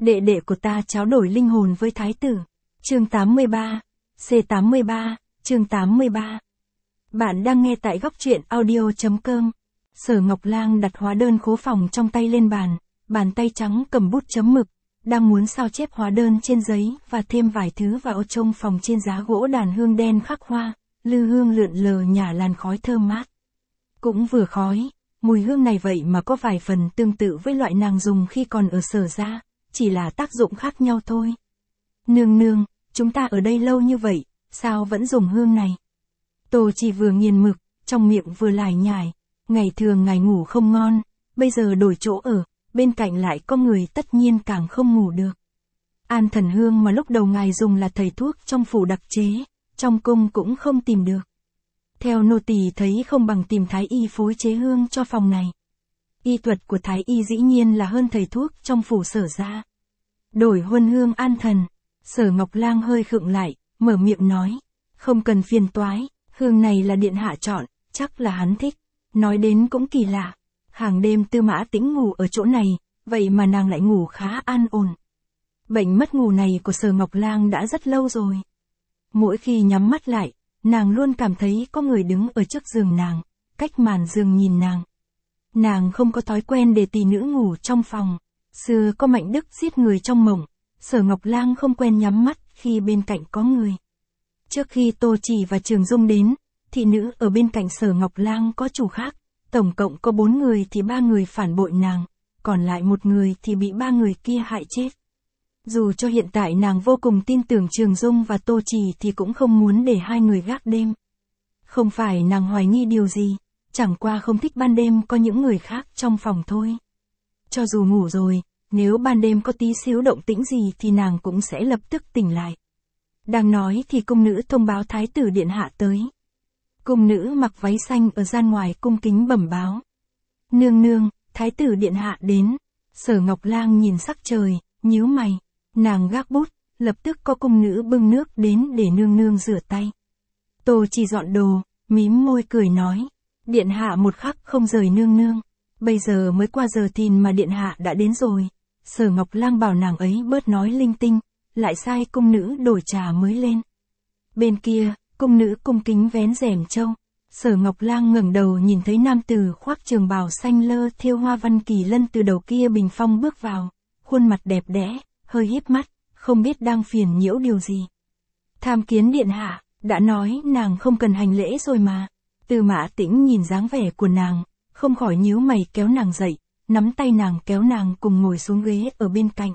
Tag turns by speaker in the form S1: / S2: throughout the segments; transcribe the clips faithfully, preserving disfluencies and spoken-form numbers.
S1: đệ đệ của ta tráo đổi linh hồn với thái tử. Chương tám mươi ba, C tám mươi ba, chương tám mươi ba. Bạn đang nghe tại góc truyện audio chấm com. Sở Ngọc Lang đặt hóa đơn khố phòng trong tay lên bàn, bàn tay trắng cầm bút chấm mực, đang muốn sao chép hóa đơn trên giấy và thêm vài thứ vào trong phòng trên giá gỗ đàn hương đen khắc hoa, lư hương lượn lờ nhả làn khói thơm mát. Cũng vừa khói, mùi hương này vậy mà có vài phần tương tự với loại nàng dùng khi còn ở Sở gia, chỉ là tác dụng khác nhau thôi. Nương nương, chúng ta ở đây lâu như vậy, sao vẫn dùng hương này? Tô Chi vừa nghiền mực, trong miệng vừa lải nhải, ngày thường ngài ngủ không ngon, bây giờ đổi chỗ ở, bên cạnh lại có người tất nhiên càng không ngủ được. An thần hương mà lúc đầu ngài dùng là thầy thuốc trong phủ đặc chế, trong cung cũng không tìm được. Theo nô tỳ thấy không bằng tìm thái y phối chế hương cho phòng này. Y thuật của thái y dĩ nhiên là hơn thầy thuốc trong phủ Sở gia. Đổi huân hương an thần, Sở Ngọc Lang hơi khựng lại, mở miệng nói, không cần phiền toái, hương này là điện hạ chọn, chắc là hắn thích. Nói đến cũng kỳ lạ, hàng đêm Tư Mã Tĩnh ngủ ở chỗ này, vậy mà nàng lại ngủ khá an ổn. Bệnh mất ngủ này của Sở Ngọc Lang đã rất lâu rồi. Mỗi khi nhắm mắt lại, nàng luôn cảm thấy có người đứng ở trước giường nàng, cách màn giường nhìn nàng. Nàng không có thói quen để tỷ nữ ngủ trong phòng. Xưa có Mạnh Đức giết người trong mộng, Sở Ngọc Lang không quen nhắm mắt khi bên cạnh có người. Trước khi Tô Chỉ và Trường Dung đến, thị nữ ở bên cạnh Sở Ngọc Lang có chủ khác, tổng cộng có bốn người thì ba người phản bội nàng, còn lại một người thì bị ba người kia hại chết. Dù cho hiện tại nàng vô cùng tin tưởng Trường Dung và Tô Chỉ thì cũng không muốn để hai người gác đêm. Không phải nàng hoài nghi điều gì, chẳng qua không thích ban đêm có những người khác trong phòng thôi. Cho dù ngủ rồi, nếu ban đêm có tí xíu động tĩnh gì thì nàng cũng sẽ lập tức tỉnh lại. Đang nói thì cung nữ thông báo thái tử điện hạ tới. Cung nữ mặc váy xanh ở gian ngoài cung kính bẩm báo. Nương nương, thái tử điện hạ đến. Sở Ngọc Lang nhìn sắc trời, nhíu mày. Nàng gác bút, lập tức có cung nữ bưng nước đến để nương nương rửa tay. Tô Chỉ dọn đồ, mím môi cười nói. Điện hạ một khắc không rời nương nương. Bây giờ mới qua giờ thìn mà điện hạ đã đến rồi. Sở Ngọc Lang bảo nàng ấy bớt nói linh tinh, lại sai cung nữ đổi trà mới lên. Bên kia, cung nữ cung kính vén rèm trâu. Sở Ngọc Lang ngẩng đầu nhìn thấy nam tử khoác trường bào xanh lơ thêu hoa văn kỳ lân từ đầu kia bình phong bước vào, khuôn mặt đẹp đẽ, hơi híp mắt, không biết đang phiền nhiễu điều gì. Tham kiến điện hạ, đã nói nàng không cần hành lễ rồi mà. Tư Mã Tĩnh nhìn dáng vẻ của nàng, không khỏi nhíu mày kéo nàng dậy, nắm tay nàng kéo nàng cùng ngồi xuống ghế ở bên cạnh.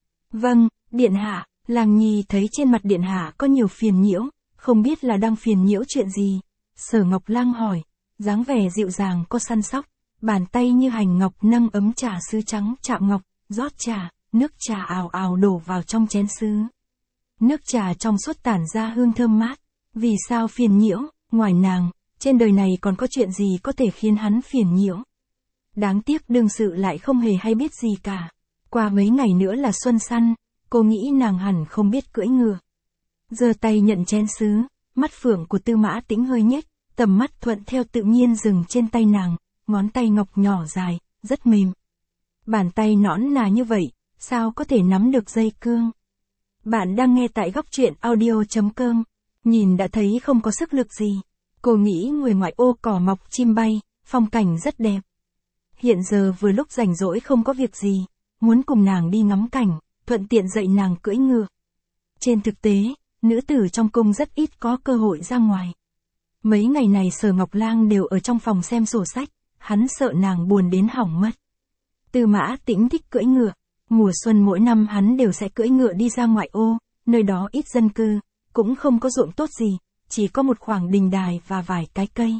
S1: Vâng, điện hạ. Lang Nhi thấy trên mặt điện hạ có nhiều phiền nhiễu, không biết là đang phiền nhiễu chuyện gì. Sở Ngọc Lang hỏi, dáng vẻ dịu dàng có săn sóc, bàn tay như hành ngọc nâng ấm trà sứ trắng chạm ngọc, rót trà, nước trà ào ào đổ vào trong chén sứ. Nước trà trong suốt tản ra hương thơm mát. Vì sao phiền nhiễu, ngoài nàng, trên đời này còn có chuyện gì có thể khiến hắn phiền nhiễu? Đáng tiếc đương sự lại không hề hay biết gì cả. Qua mấy ngày nữa là xuân săn, cô nghĩ nàng hẳn không biết cưỡi ngựa. Giơ tay nhận chén sứ, mắt phượng của Tư Mã Tĩnh hơi nhếch, tầm mắt thuận theo tự nhiên dừng trên tay nàng, ngón tay ngọc nhỏ dài, rất mềm. Bàn tay nõn nà như vậy, sao có thể nắm được dây cương? Bạn đang nghe tại góc truyện audio chấm com, nhìn đã thấy không có sức lực gì. Cô nghĩ người ngoại ô cỏ mọc chim bay, phong cảnh rất đẹp. Hiện giờ vừa lúc rảnh rỗi không có việc gì, muốn cùng nàng đi ngắm cảnh, thuận tiện dạy nàng cưỡi ngựa. Trên thực tế, nữ tử trong cung rất ít có cơ hội ra ngoài. Mấy ngày này Sở Ngọc Lang đều ở trong phòng xem sổ sách, hắn sợ nàng buồn đến hỏng mất. Tư Mã Tĩnh thích cưỡi ngựa, mùa xuân mỗi năm hắn đều sẽ cưỡi ngựa đi ra ngoại ô, nơi đó ít dân cư, cũng không có ruộng tốt gì, chỉ có một khoảng đình đài và vài cái cây.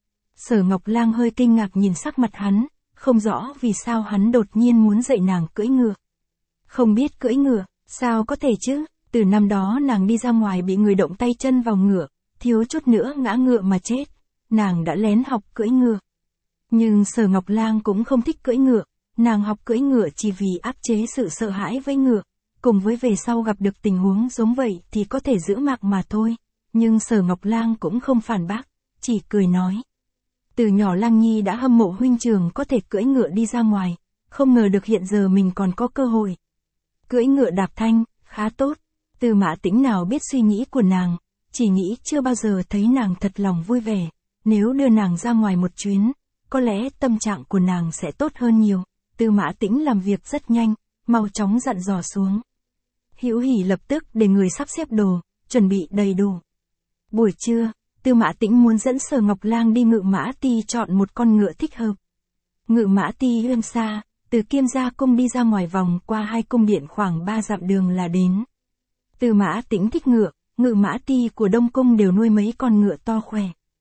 S1: Sở Ngọc Lang hơi kinh ngạc nhìn sắc mặt hắn, không rõ vì sao hắn đột nhiên muốn dạy nàng cưỡi ngựa. Không biết cưỡi ngựa, sao có thể chứ, từ năm đó nàng đi ra ngoài bị người động tay chân vào ngựa, thiếu chút nữa ngã ngựa mà chết, nàng đã lén học cưỡi ngựa. Nhưng Sở Ngọc Lang cũng không thích cưỡi ngựa, nàng học cưỡi ngựa chỉ vì áp chế sự sợ hãi với ngựa, cùng với về sau gặp được tình huống giống vậy thì có thể giữ mạng mà thôi. Nhưng Sở Ngọc Lang cũng không phản bác, chỉ cười nói. Từ nhỏ Lang Nhi đã hâm mộ huynh trưởng có thể cưỡi ngựa đi ra ngoài, không ngờ được hiện giờ mình còn có cơ hội. Cưỡi ngựa đạp thanh, khá tốt. Tư Mã Tĩnh nào biết suy nghĩ của nàng, chỉ nghĩ chưa bao giờ thấy nàng thật lòng vui vẻ, nếu đưa nàng ra ngoài một chuyến, có lẽ tâm trạng của nàng sẽ tốt hơn nhiều. Tư Mã Tĩnh làm việc rất nhanh, mau chóng dặn dò xuống. Hữu Hỉ lập tức để người sắp xếp đồ, chuẩn bị đầy đủ. Buổi trưa, Tư Mã Tĩnh muốn dẫn Sở Ngọc Lang đi Ngự Mã Ti chọn một con ngựa thích hợp. Ngự Mã Ti êm xa, từ Kiêm Gia Cung đi ra ngoài vòng qua hai cung điện khoảng ba dặm đường là đến. Tư Mã Tĩnh thích ngựa, Ngự Mã Ti của Đông Cung đều nuôi mấy con ngựa to khỏe.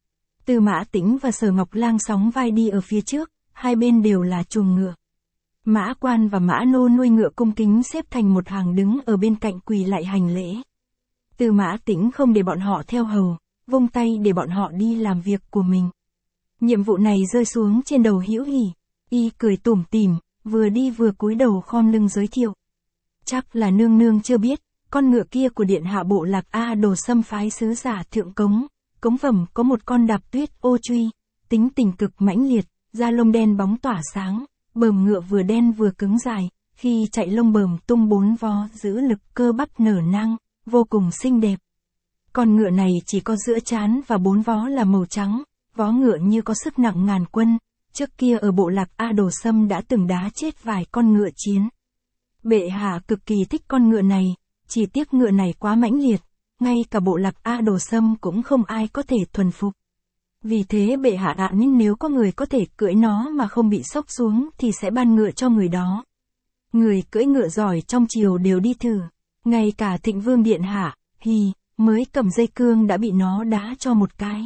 S1: Tư Mã Tĩnh và Sở Ngọc Lang sóng vai đi ở phía trước, hai bên đều là chuồng ngựa. Mã quan và mã nô nuôi ngựa cung kính xếp thành một hàng đứng ở bên cạnh quỳ lại hành lễ. Tư Mã Tĩnh không để bọn họ theo hầu, vung tay để bọn họ đi làm việc của mình. Nhiệm vụ này rơi xuống trên đầu Hữu Hỉ, y cười tủm tỉm, vừa đi vừa cúi đầu khom lưng giới thiệu. Chắc là nương nương chưa biết, con ngựa kia của điện hạ bộ lạc A Đồ xâm phái sứ giả Thượng Cống, Cống Phẩm có một con đạp tuyết ô truy, tính tình cực mãnh liệt, da lông đen bóng tỏa sáng, bờm ngựa vừa đen vừa cứng dài, khi chạy lông bờm tung bốn vó giữ lực cơ bắp nở nang, vô cùng xinh đẹp. Con ngựa này chỉ có giữa trán và bốn vó là màu trắng, vó ngựa như có sức nặng ngàn quân, trước kia ở bộ lạc A Đồ Xâm đã từng đá chết vài con ngựa chiến. Bệ hạ cực kỳ thích con ngựa này, chỉ tiếc ngựa này quá mãnh liệt, ngay cả bộ lạc A Đồ Xâm cũng không ai có thể thuần phục. Vì thế bệ hạ ạ nên nếu có người có thể cưỡi nó mà không bị sốc xuống thì sẽ ban ngựa cho người đó. Người cưỡi ngựa giỏi trong triều đều đi thử, ngay cả Thịnh Vương điện hạ, hì, mới cầm dây cương đã bị nó đá cho một cái.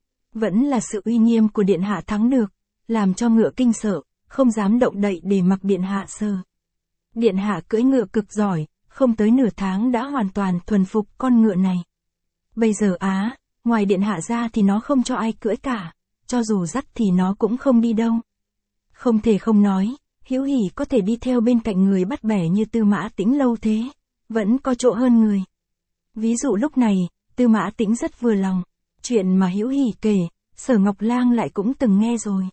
S1: Vẫn là sự uy nghiêm của điện hạ thắng được, làm cho ngựa kinh sợ, không dám động đậy để mặc điện hạ sờ. Điện hạ cưỡi ngựa cực giỏi, không tới nửa tháng đã hoàn toàn thuần phục con ngựa này. Bây giờ á, ngoài điện hạ ra thì nó không cho ai cưỡi cả, cho dù dắt thì nó cũng không đi đâu. Không thể không nói, Hữu Hỉ có thể đi theo bên cạnh người bắt bẻ như Tư Mã Tĩnh lâu thế, vẫn có chỗ hơn người. Ví dụ lúc này, Tư Mã Tĩnh rất vừa lòng, chuyện mà Hữu Hỉ kể, Sở Ngọc Lang lại cũng từng nghe rồi.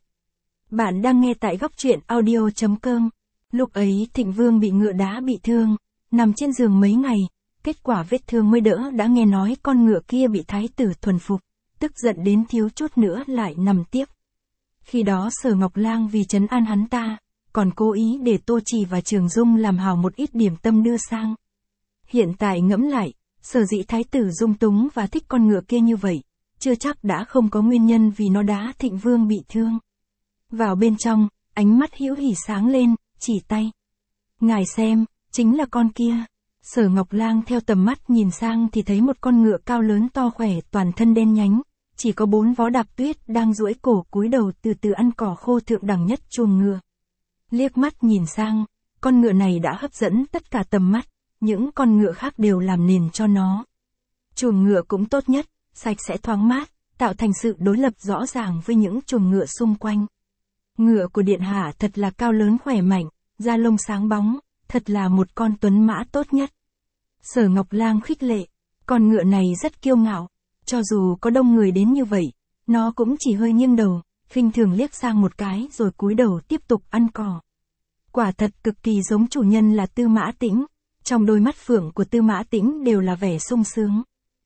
S1: Bạn đang nghe tại góc truyện audio chấm com. Lúc ấy Thịnh Vương bị ngựa đá bị thương, nằm trên giường mấy ngày, kết quả vết thương mới đỡ đã nghe nói con ngựa kia bị thái tử thuần phục, tức giận đến thiếu chút nữa lại nằm tiếp. Khi đó Sở Ngọc Lang vì trấn an hắn ta, còn cố ý để Tô Trì và Trường Dung làm hào một ít điểm tâm đưa sang. Hiện tại ngẫm lại, sở dĩ thái tử dung túng và thích con ngựa kia như vậy, chưa chắc đã không có nguyên nhân vì nó đá Thịnh Vương bị thương. Vào bên trong, ánh mắt Hữu Hỉ sáng lên, chỉ tay. Ngài xem, chính là con kia. Sở Ngọc Lang theo tầm mắt nhìn sang thì thấy một con ngựa cao lớn to khỏe toàn thân đen nhánh, chỉ có bốn vó đạp tuyết đang duỗi cổ cúi đầu từ từ ăn cỏ khô thượng đẳng nhất chuồng ngựa. Liếc mắt nhìn sang, con ngựa này đã hấp dẫn tất cả tầm mắt, những con ngựa khác đều làm nền cho nó. Chuồng ngựa cũng tốt nhất, sạch sẽ thoáng mát, tạo thành sự đối lập rõ ràng với những chuồng ngựa xung quanh. Ngựa của điện hạ thật là cao lớn khỏe mạnh, da lông sáng bóng, thật là một con tuấn mã tốt nhất. Sở Ngọc Lang khích lệ, con ngựa này rất kiêu ngạo, cho dù có đông người đến như vậy, nó cũng chỉ hơi nghiêng đầu, khinh thường liếc sang một cái rồi cúi đầu tiếp tục ăn cỏ. Quả thật cực kỳ giống chủ nhân là Tư Mã Tĩnh, trong đôi mắt phượng của Tư Mã Tĩnh đều là vẻ sung sướng.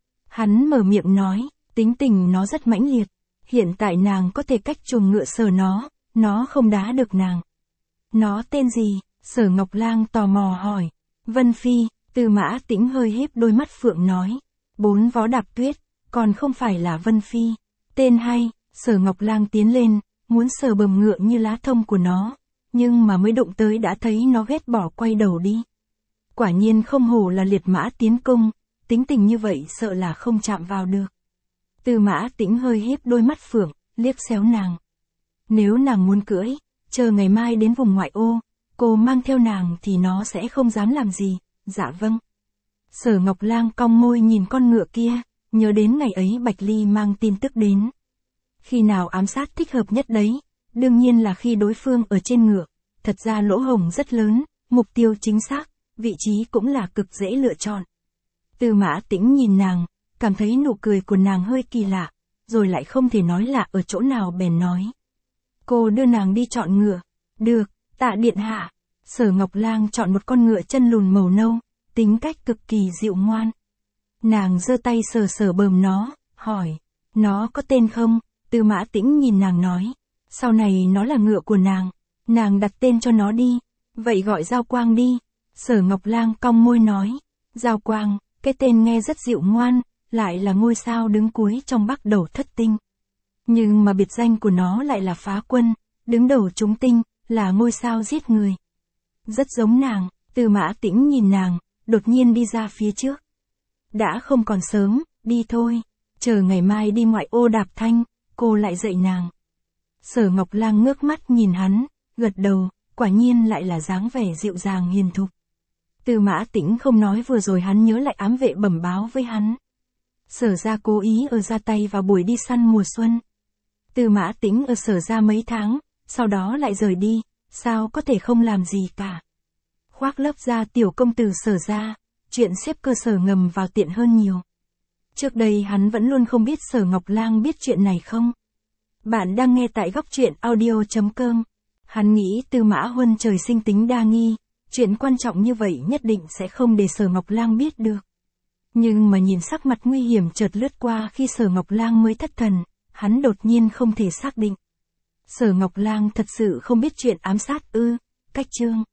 S1: Hắn mở miệng nói, tính tình nó rất mãnh liệt, hiện tại nàng có thể cách chuồng ngựa sờ nó, nó không đá được nàng. Nó tên gì? Sở Ngọc Lang tò mò hỏi. Vân Phi, Tư Mã Tĩnh hơi híp đôi mắt phượng nói. Bốn vó đạp tuyết, còn không phải là Vân Phi. Tên hay, Sở Ngọc Lang tiến lên, muốn sờ bờm ngựa như lá thông của nó, nhưng mà mới đụng tới đã thấy nó ghét bỏ quay đầu đi. Quả nhiên không hổ là liệt mã tiến cung, tính tình như vậy sợ là không chạm vào được. Tư Mã Tĩnh hơi híp đôi mắt phượng, liếc xéo nàng. Nếu nàng muốn cưỡi, chờ ngày mai đến vùng ngoại ô, cô mang theo nàng thì nó sẽ không dám làm gì. Dạ vâng. Sở Ngọc Lang cong môi nhìn con ngựa kia, nhớ đến ngày ấy Bạch Ly mang tin tức đến. Khi nào ám sát thích hợp nhất đấy, đương nhiên là khi đối phương ở trên ngựa, thật ra lỗ hổng rất lớn, mục tiêu chính xác, vị trí cũng là cực dễ lựa chọn. Tư Mã Tĩnh nhìn nàng, cảm thấy nụ cười của nàng hơi kỳ lạ, rồi lại không thể nói lạ ở chỗ nào bèn nói. Cô đưa nàng đi chọn ngựa. Được, tạ điện hạ. Sở Ngọc Lang chọn một con ngựa chân lùn màu nâu, tính cách cực kỳ dịu ngoan. Nàng giơ tay sờ sờ bờm nó, hỏi, nó có tên không? Tư Mã Tĩnh nhìn nàng nói, sau này nó là ngựa của nàng, nàng đặt tên cho nó đi, vậy gọi Giao Quang đi. Sở Ngọc Lang cong môi nói, Giao Quang, cái tên nghe rất dịu ngoan, lại là ngôi sao đứng cuối trong bắc đầu thất tinh. Nhưng mà biệt danh của nó lại là Phá Quân, đứng đầu chúng tinh, là ngôi sao giết người. Rất giống nàng. Tư Mã Tĩnh nhìn nàng, đột nhiên đi ra phía trước. Đã không còn sớm, đi thôi, chờ ngày mai đi ngoại ô đạp thanh, cô lại dạy nàng. Sở Ngọc Lang ngước mắt nhìn hắn, gật đầu, quả nhiên lại là dáng vẻ dịu dàng hiền thục. Tư Mã Tĩnh không nói vừa rồi hắn nhớ lại ám vệ bẩm báo với hắn. Sở gia cố ý ở ra tay vào buổi đi săn mùa xuân. Tư Mã Tĩnh ở Sở gia mấy tháng, sau đó lại rời đi, sao có thể không làm gì cả. Khoác lấp ra tiểu công tử Sở gia, chuyện xếp cơ sở ngầm vào tiện hơn nhiều. Trước đây hắn vẫn luôn không biết Sở Ngọc Lang biết chuyện này không. Bạn đang nghe tại góc truyện audio chấm com. Hắn nghĩ Tư Mã Huân trời sinh tính đa nghi, chuyện quan trọng như vậy nhất định sẽ không để Sở Ngọc Lang biết được. Nhưng mà nhìn sắc mặt nguy hiểm chợt lướt qua khi Sở Ngọc Lang mới thất thần, hắn đột nhiên không thể xác định. Sở Ngọc Lang thật sự không biết chuyện ám sát ư? Cách chương